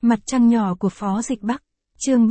Mặt trăng nhỏ của Phó Dịch Bắc, chương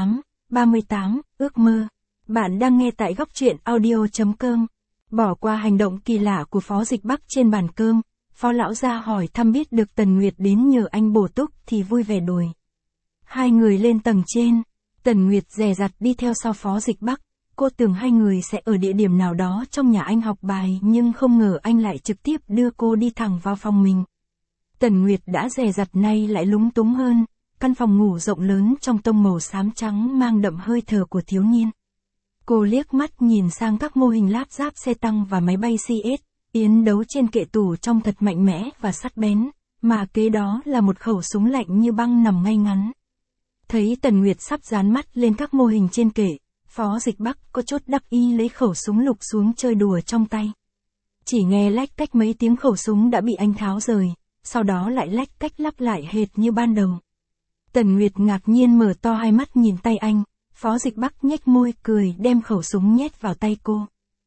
38, ước mơ. Bạn đang nghe tại góc truyện audio.com. Bỏ qua hành động kỳ lạ của Phó Dịch Bắc trên bàn cơm, Phó lão gia hỏi thăm biết được Tần Nguyệt đến nhờ anh bổ túc thì vui vẻ đùi. Hai người lên tầng trên, Tần Nguyệt dè dặt đi theo sau Phó Dịch Bắc. Cô tưởng hai người sẽ ở địa điểm nào đó trong nhà anh học bài nhưng không ngờ anh lại trực tiếp đưa cô đi thẳng vào phòng mình. Tần Nguyệt đã dè dặt nay lại lúng túng hơn, căn phòng ngủ rộng lớn trong tông màu xám trắng mang đậm hơi thở của thiếu niên. Cô liếc mắt nhìn sang các mô hình lắp ráp xe tăng và máy bay CS, yến đấu trên kệ tủ trông thật mạnh mẽ và sắc bén, mà kế đó là một khẩu súng lạnh như băng nằm ngay ngắn. Thấy Tần Nguyệt sắp dán mắt lên các mô hình trên kệ, Phó Dịch Bắc có chút đắc ý lấy khẩu súng lục xuống chơi đùa trong tay. Chỉ nghe lách cách mấy tiếng khẩu súng đã bị anh tháo rời, sau đó lại lách cách lắp lại hệt như ban đầu. Tần Nguyệt ngạc nhiên mở to hai mắt nhìn tay anh, Phó Dịch Bắc nhếch môi cười đem khẩu súng nhét vào tay cô.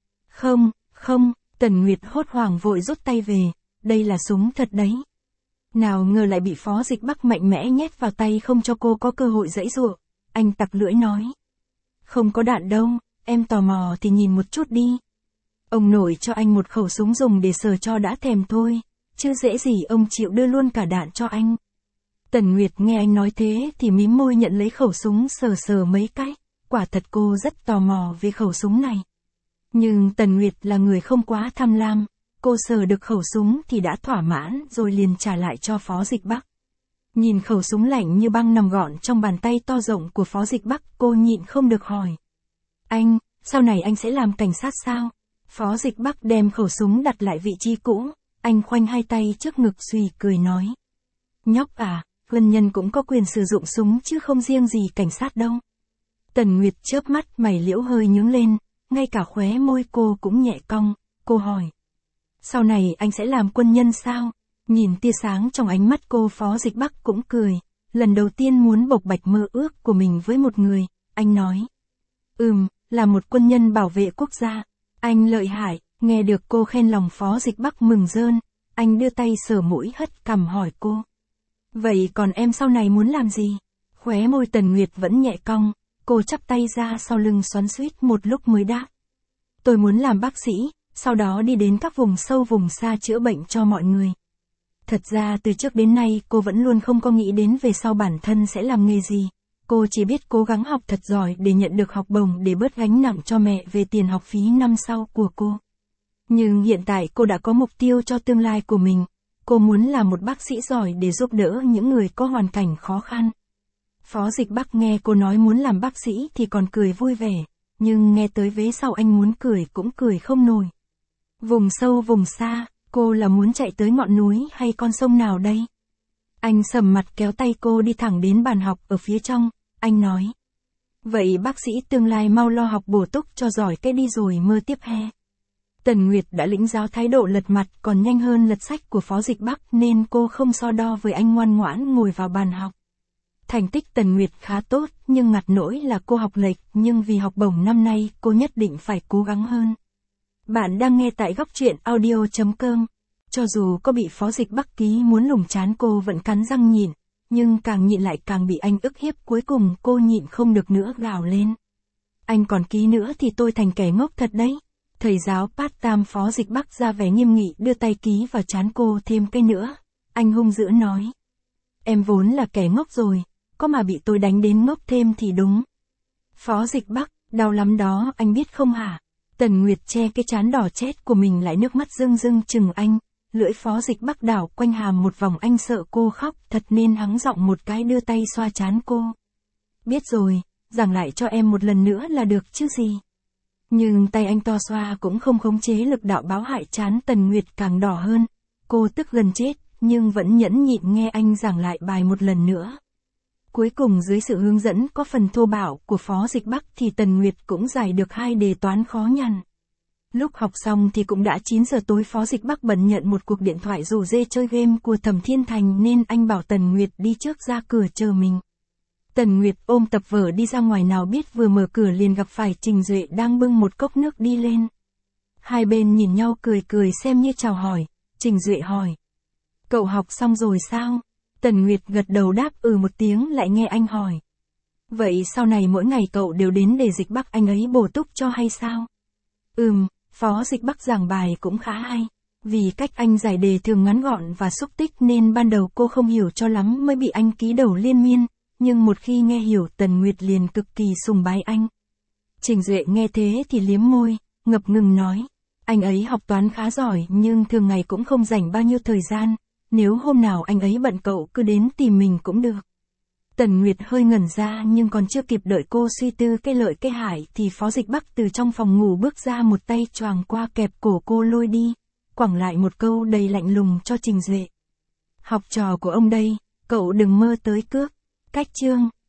Không, Tần Nguyệt hốt hoảng vội rút tay về, đây là súng thật đấy. Nào ngờ lại bị Phó Dịch Bắc mạnh mẽ nhét vào tay không cho cô có cơ hội giãy giụa. Anh tặc lưỡi nói. Không có đạn đâu, em tò mò thì nhìn một chút đi. Ông nội cho anh một khẩu súng dùng để sờ cho đã thèm thôi, chứ dễ gì ông chịu đưa luôn cả đạn cho anh. Tần Nguyệt nghe anh nói thế thì mím môi nhận lấy khẩu súng sờ mấy cái, quả thật cô rất tò mò về khẩu súng này. Nhưng Tần Nguyệt là người không quá tham lam, cô sờ được khẩu súng thì đã thỏa mãn rồi liền trả lại cho Phó Dịch Bắc. Nhìn khẩu súng lạnh như băng nằm gọn trong bàn tay to rộng của Phó Dịch Bắc, cô nhịn không được hỏi. Anh, sau này anh sẽ làm cảnh sát sao? Phó Dịch Bắc đem khẩu súng đặt lại vị trí cũ, anh khoanh hai tay trước ngực suy cười nói. Nhóc à, quân nhân cũng có quyền sử dụng súng chứ không riêng gì cảnh sát đâu. Tần Nguyệt chớp mắt mày liễu hơi nhướng lên, ngay cả khóe môi cô cũng nhẹ cong, cô hỏi. Sau này anh sẽ làm quân nhân sao? Nhìn tia sáng trong ánh mắt cô, Phó Dịch Bắc cũng cười, lần đầu tiên muốn bộc bạch mơ ước của mình với một người, anh nói. Là một quân nhân bảo vệ quốc gia. Anh lợi hại, nghe được cô khen lòng Phó Dịch Bắc mừng rơn, anh đưa tay sờ mũi hất cằm hỏi cô. Vậy còn em sau này muốn làm gì? Khóe môi Tần Nguyệt vẫn nhẹ cong, cô chắp tay ra sau lưng xoắn xuýt một lúc mới đáp. Tôi muốn làm bác sĩ, sau đó đi đến các vùng sâu vùng xa chữa bệnh cho mọi người. Thật ra từ trước đến nay cô vẫn luôn không có nghĩ đến về sau bản thân sẽ làm nghề gì. Cô chỉ biết cố gắng học thật giỏi để nhận được học bổng để bớt gánh nặng cho mẹ về tiền học phí năm sau của cô. Nhưng hiện tại cô đã có mục tiêu cho tương lai của mình. Cô muốn làm một bác sĩ giỏi để giúp đỡ những người có hoàn cảnh khó khăn. Phó Dịch Bắc nghe cô nói muốn làm bác sĩ thì còn cười vui vẻ, nhưng nghe tới vế sau anh muốn cười cũng cười không nổi. Vùng sâu vùng xa, cô là muốn chạy tới ngọn núi hay con sông nào đây? Anh sầm mặt kéo tay cô đi thẳng đến bàn học ở phía trong, anh nói. Vậy bác sĩ tương lai mau lo học bổ túc cho giỏi cái đi rồi mơ tiếp he. Tần Nguyệt đã lĩnh giáo thái độ lật mặt còn nhanh hơn lật sách của Phó Dịch Bắc nên cô không so đo với anh, ngoan ngoãn ngồi vào bàn học. Thành tích Tần Nguyệt khá tốt nhưng ngặt nỗi là cô học lệch, nhưng vì học bổng năm nay cô nhất định phải cố gắng hơn. Bạn đang nghe tại góc truyện audio.com. Cho dù có bị Phó Dịch Bắc ký muốn lùng chán cô vẫn cắn răng nhịn, nhưng càng nhịn lại càng bị anh ức hiếp, cuối cùng cô nhịn không được nữa gào lên. Anh còn ký nữa thì tôi thành kẻ ngốc thật đấy. Thầy giáo part-time Phó Dịch Bắc ra vẻ nghiêm nghị đưa tay ký vào trán cô thêm cái nữa. Anh hung dữ nói. Em vốn là kẻ ngốc rồi, có mà bị tôi đánh đến ngốc thêm thì đúng. Phó Dịch Bắc, đau lắm đó anh biết không hả? Tần Nguyệt che cái trán đỏ chét của mình lại, nước mắt rưng rưng chừng anh. Lưỡi Phó Dịch Bắc đảo quanh hàm một vòng, anh sợ cô khóc thật nên hắng giọng một cái đưa tay xoa trán cô. Biết rồi, giảng lại cho em một lần nữa là được chứ gì. Nhưng tay anh to xoa cũng không khống chế lực đạo báo hại, trán Tần Nguyệt càng đỏ hơn. Cô tức gần chết, nhưng vẫn nhẫn nhịn nghe anh giảng lại bài một lần nữa. Cuối cùng dưới sự hướng dẫn có phần thô bạo của Phó Dịch Bắc thì Tần Nguyệt cũng giải được 2 đề toán khó nhằn. Lúc học xong thì cũng đã 9 giờ tối, Phó Dịch Bắc bận nhận một cuộc điện thoại rủ rê chơi game của Thẩm Thiên Thành nên anh bảo Tần Nguyệt đi trước ra cửa chờ mình. Tần Nguyệt ôm tập vở đi ra ngoài, nào biết vừa mở cửa liền gặp phải Trình Duệ đang bưng một cốc nước đi lên. Hai bên nhìn nhau cười xem như chào hỏi, Trình Duệ hỏi. Cậu học xong rồi sao? Tần Nguyệt gật đầu đáp một tiếng lại nghe anh hỏi. Vậy sau này mỗi ngày cậu đều đến để Dịch Bắc anh ấy bổ túc cho hay sao? Phó Dịch Bắc giảng bài cũng khá hay. Vì cách anh giải đề thường ngắn gọn và xúc tích nên ban đầu cô không hiểu cho lắm mới bị anh ký đầu liên miên, nhưng một khi nghe hiểu Tần Nguyệt liền cực kỳ sùng bái anh. Trình Duệ nghe thế thì liếm môi, ngập ngừng nói. Anh ấy học toán khá giỏi nhưng thường ngày cũng không dành bao nhiêu thời gian, nếu hôm nào anh ấy bận cậu cứ đến tìm mình cũng được. Tần Nguyệt hơi ngẩn ra nhưng còn chưa kịp đợi cô suy tư cái lợi cái hại thì Phó Dịch Bắc từ trong phòng ngủ bước ra một tay choàng qua kẹp cổ cô lôi đi, quẳng lại một câu đầy lạnh lùng cho Trình Duệ. Học trò của ông đây, cậu đừng mơ tới cướp. Cách chương